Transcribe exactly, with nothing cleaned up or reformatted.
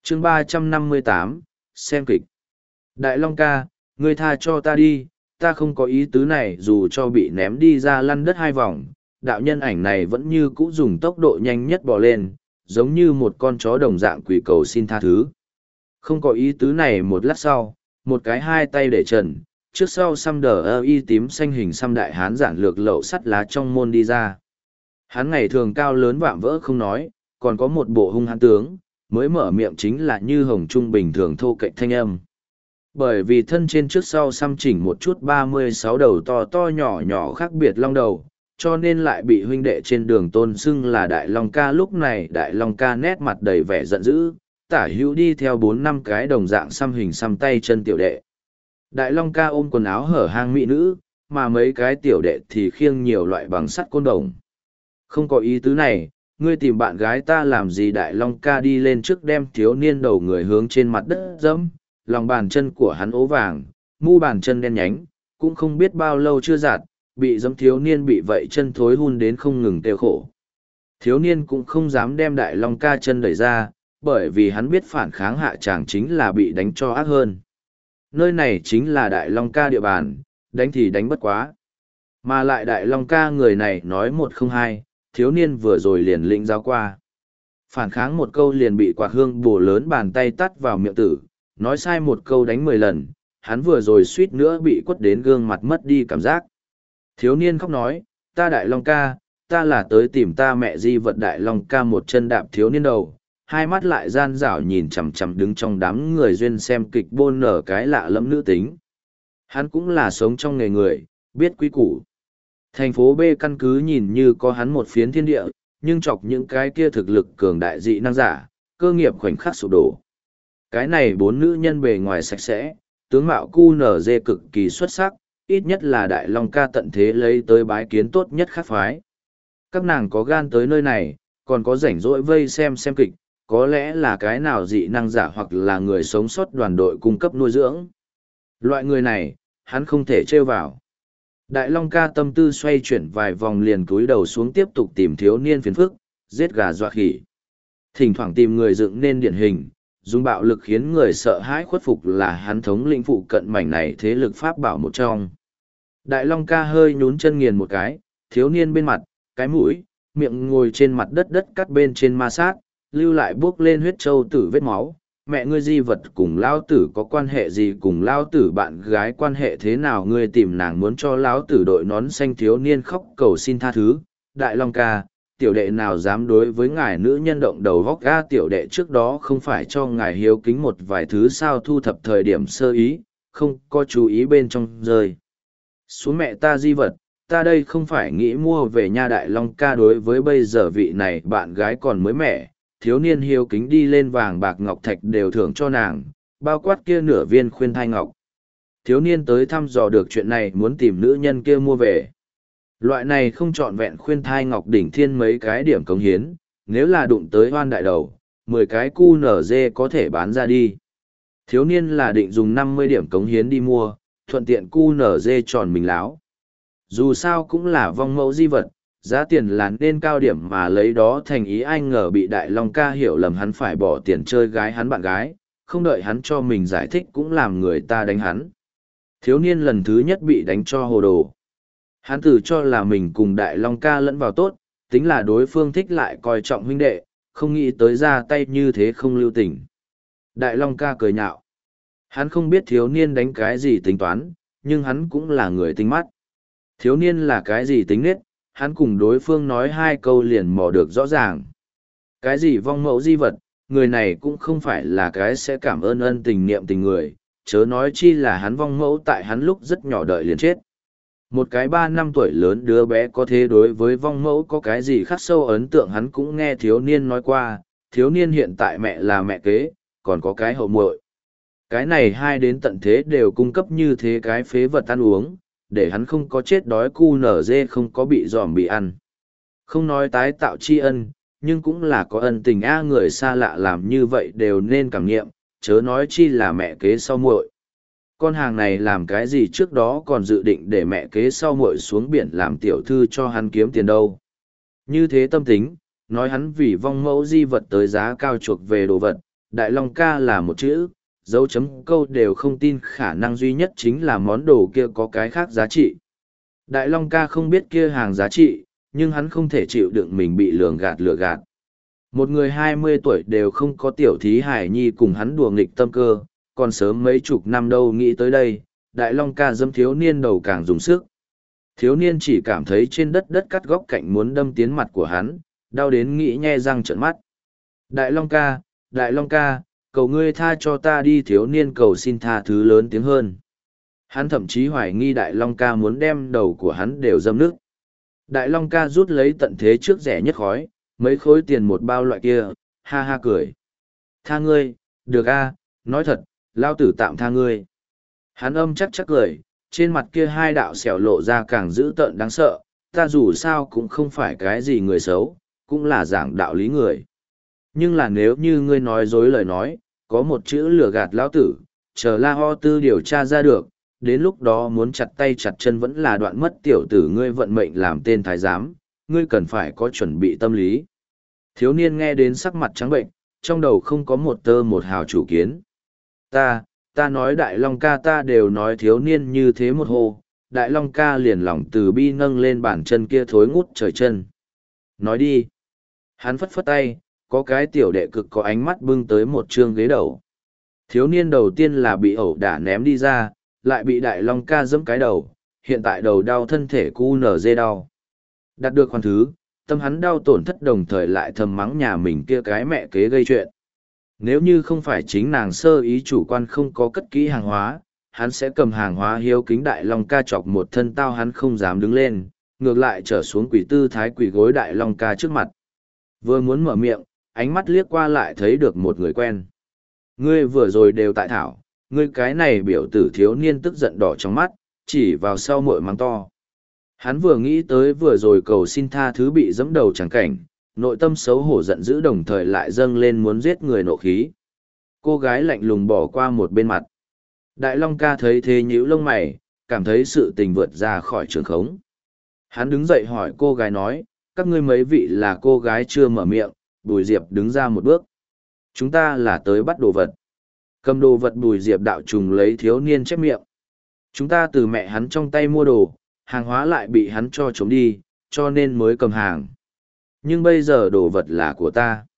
chương ba trăm năm mươi tám, xem kịch. Đại Long ca, ngươi tha cho ta đi, ta không có ý tứ này dù cho bị ném đi ra lăn đất hai vòng. Đạo nhân ảnh này vẫn như cũ dùng tốc độ nhanh nhất bò lên, giống như một con chó đồng dạng quỷ cầu xin tha thứ. Không có ý tứ này một lát sau, một cái hai tay để trần, trước sau xăm đờ ơ y tím xanh hình xăm đại hán giản lược lậu sắt lá trong môn đi ra. Hắn ngày thường cao lớn vạm vỡ không nói, còn có một bộ hung hãn tướng, mới mở miệng chính là như hồng trung bình thường thô cạnh thanh âm. Bởi vì thân trên trước sau xăm chỉnh một chút ba mươi sáu đầu to to nhỏ nhỏ khác biệt long đầu, cho nên lại bị huynh đệ trên đường tôn xưng là Đại Long ca. Lúc này Đại Long ca nét mặt đầy vẻ giận dữ, tả hữu đi theo bốn năm cái đồng dạng xăm hình xăm tay chân tiểu đệ. Đại Long ca ôm quần áo hở hang mỹ nữ, mà mấy cái tiểu đệ thì khiêng nhiều loại bằng sắt côn đồng. Không có ý tứ này, ngươi tìm bạn gái ta làm gì? Đại Long ca đi lên trước đem thiếu niên đầu người hướng trên mặt đất dẫm, lòng bàn chân của hắn ố vàng, mu bàn chân đen nhánh, cũng không biết bao lâu chưa giặt, bị dẫm thiếu niên bị vậy chân thối hun đến không ngừng kêu khổ. Thiếu niên cũng không dám đem Đại Long ca chân đẩy ra, bởi vì hắn biết phản kháng hạ chàng chính là bị đánh cho ác hơn. Nơi này chính là Đại Long ca địa bàn, đánh thì đánh bất quá. Mà lại Đại Long ca người này nói một không hai, thiếu niên vừa rồi liền lĩnh giáo qua. Phản kháng một câu liền bị quạt hương bổ lớn bàn tay tắt vào miệng tử, nói sai một câu đánh mười lần, hắn vừa rồi suýt nữa bị quất đến gương mặt mất đi cảm giác. Thiếu niên khóc nói, ta Đại Long ca, ta là tới tìm ta mẹ di vật. Đại Long ca một chân đạp thiếu niên đầu, hai mắt lại gian rảo nhìn chằm chằm đứng trong đám người duyên xem kịch bôn nở cái lạ lẫm nữ tính. Hắn cũng là sống trong nghề người, biết quý củ. Thành phố B căn cứ nhìn như có hắn một phiến thiên địa, nhưng chọc những cái kia thực lực cường đại dị năng giả, cơ nghiệp khoảnh khắc sụp đổ. Cái này bốn nữ nhân bề ngoài sạch sẽ, tướng mạo cu nở dê cực kỳ xuất sắc, ít nhất là Đại Long ca tận thế lấy tới bái kiến tốt nhất khác phái. Các nàng có gan tới nơi này, còn có rảnh rỗi vây xem xem kịch, có lẽ là cái nào dị năng giả hoặc là người sống sót đoàn đội cung cấp nuôi dưỡng. Loại người này, hắn không thể trêu vào. Đại Long ca tâm tư xoay chuyển vài vòng liền cúi đầu xuống tiếp tục tìm thiếu niên phiền phức, giết gà dọa khỉ. Thỉnh thoảng tìm người dựng nên điển hình, dùng bạo lực khiến người sợ hãi khuất phục là hắn thống lĩnh phụ cận mảnh này thế lực pháp bảo một trong. Đại Long ca hơi nhún chân nghiền một cái, thiếu niên bên mặt, cái mũi, miệng ngồi trên mặt đất đất cắt bên trên ma sát, lưu lại buốc lên huyết trâu tử vết máu. Mẹ ngươi di vật cùng lao tử có quan hệ gì? Cùng lao tử bạn gái quan hệ thế nào? Ngươi tìm nàng muốn cho lão tử đội nón xanh. Thiếu niên khóc cầu xin tha thứ. Đại Long ca, tiểu đệ nào dám đối với ngài nữ nhân động đầu vóc ga? Tiểu đệ trước đó không phải cho ngài hiếu kính một vài thứ sao? Thu thập thời điểm sơ ý, không có chú ý bên trong rơi xuống mẹ ta di vật, ta đây không phải nghĩ mua về nha. Đại Long ca đối với bây giờ vị này bạn gái còn mới mẻ, thiếu niên hiếu kính đi lên vàng bạc ngọc thạch đều thưởng cho nàng, bao quát kia nửa viên khuyên thai ngọc. Thiếu niên tới thăm dò được chuyện này muốn tìm nữ nhân kia mua về. Loại này không trọn vẹn khuyên thai ngọc đỉnh thiên mấy cái điểm cống hiến, nếu là đụng tới hoan đại đầu, mười cái cu nở dê có thể bán ra đi. Thiếu niên là định dùng năm mươi điểm cống hiến đi mua, thuận tiện cu nở dê tròn mình láo. Dù sao cũng là vong mẫu di vật, giá tiền là nên cao điểm mà lấy đó thành ý. Anh ngờ bị Đại Long ca hiểu lầm hắn phải bỏ tiền chơi gái hắn bạn gái, không đợi hắn cho mình giải thích cũng làm người ta đánh hắn. Thiếu niên lần thứ nhất bị đánh cho hồ đồ. Hắn tự cho là mình cùng Đại Long ca lẫn vào tốt, tính là đối phương thích lại coi trọng huynh đệ, không nghĩ tới ra tay như thế không lưu tình. Đại Long ca cười nhạo. Hắn không biết thiếu niên đánh cái gì tính toán, nhưng hắn cũng là người tinh mắt. Thiếu niên là cái gì tính nết, hắn cùng đối phương nói hai câu liền mò được rõ ràng. Cái gì vong mẫu di vật, người này cũng không phải là cái sẽ cảm ơn ân tình niệm tình người, chớ nói chi là hắn vong mẫu tại hắn lúc rất nhỏ đợi liền chết. Một cái ba năm tuổi lớn đứa bé có thế đối với vong mẫu có cái gì khắc sâu ấn tượng hắn cũng nghe thiếu niên nói qua, thiếu niên hiện tại mẹ là mẹ kế, còn có cái hậu muội. Cái này hai đến tận thế đều cung cấp như thế cái phế vật ăn uống, để hắn không có chết đói cu nở dê không có bị dòm bị ăn. Không nói tái tạo tri ân, nhưng cũng là có ân tình a, người xa lạ làm như vậy đều nên cảm nghiệm, chớ nói chi là mẹ kế sau muội. Con hàng này làm cái gì trước đó còn dự định để mẹ kế sau muội xuống biển làm tiểu thư cho hắn kiếm tiền đâu. Như thế tâm tính, nói hắn vì vong mẫu di vật tới giá cao chuộc về đồ vật, Đại Long ca là một chữ, dấu chấm câu đều không tin khả năng duy nhất chính là món đồ kia có cái khác giá trị. Đại Long ca không biết kia hàng giá trị, nhưng hắn không thể chịu đựng mình bị lường gạt lừa gạt. Một người hai mươi tuổi đều không có tiểu thí hải nhi cùng hắn đùa nghịch tâm cơ, còn sớm mấy chục năm đâu nghĩ tới đây, Đại Long ca dâm thiếu niên đầu càng dùng sức. Thiếu niên chỉ cảm thấy trên đất đất cắt góc cạnh muốn đâm tiến mặt của hắn, đau đến nghĩ nhe răng trợn mắt. Đại Long ca, Đại Long ca, cầu ngươi tha cho ta đi, thiếu niên cầu xin tha thứ lớn tiếng hơn. Hắn thậm chí hoài nghi Đại Long ca muốn đem đầu của hắn đều dâm nước. Đại Long ca rút lấy tận thế trước rẻ nhất khói, mấy khối tiền một bao loại kia, ha ha cười. Tha ngươi, được a, nói thật, lao tử tạm tha ngươi. Hắn âm chắc chắc cười, trên mặt kia hai đạo xẻo lộ ra càng dữ tợn đáng sợ, ta dù sao cũng không phải cái gì người xấu, cũng là giảng đạo lý người. Nhưng là nếu như ngươi nói dối lời nói, có một chữ lừa gạt lão tử, chờ La Ho Tư điều tra ra được, đến lúc đó muốn chặt tay chặt chân vẫn là đoạn mất tiểu tử ngươi vận mệnh làm tên thái giám, ngươi cần phải có chuẩn bị tâm lý. Thiếu niên nghe đến sắc mặt trắng bệnh, trong đầu không có một tơ một hào chủ kiến. Ta, ta nói Đại Long ca, ta đều nói thiếu niên như thế một hồ, Đại Long ca liền lòng từ bi nâng lên bàn chân kia thối ngút trời chân. Nói đi. Hắn phất phất tay, có cái tiểu đệ cực có ánh mắt bưng tới một trương ghế đầu. Thiếu niên đầu tiên là bị ẩu đả ném đi ra, lại bị Đại Long ca giẫm cái đầu, hiện tại đầu đau thân thể cu nở dê đau. Đạt được khoan thứ, tâm hắn đau tổn thất đồng thời lại thầm mắng nhà mình kia cái mẹ kế gây chuyện. Nếu như không phải chính nàng sơ ý chủ quan không có cất kỹ hàng hóa, hắn sẽ cầm hàng hóa hiếu kính Đại Long ca chọc một thân tao, hắn không dám đứng lên, ngược lại trở xuống quỷ tư thái quỷ gối Đại Long ca trước mặt. Vừa muốn mở miệng, ánh mắt liếc qua lại thấy được một người quen. Ngươi vừa rồi đều tại thảo, ngươi cái này biểu tử, thiếu niên tức giận đỏ trong mắt, chỉ vào sau mội mắng to. Hắn vừa nghĩ tới vừa rồi cầu xin tha thứ bị giẫm đầu chẳng cảnh, nội tâm xấu hổ giận dữ đồng thời lại dâng lên muốn giết người nộ khí. Cô gái lạnh lùng bỏ qua một bên mặt. Đại Long ca thấy thế nhíu lông mày, cảm thấy sự tình vượt ra khỏi trường khống. Hắn đứng dậy hỏi cô gái nói, các ngươi mấy vị là cô gái chưa mở miệng, Bùi Diệp đứng ra một bước. Chúng ta là tới bắt đồ vật. Cầm đồ vật Bùi Diệp đạo trùng lấy thiếu niên chép miệng. Chúng ta từ mẹ hắn trong tay mua đồ, hàng hóa lại bị hắn cho trốn đi, cho nên mới cầm hàng. Nhưng bây giờ đồ vật là của ta.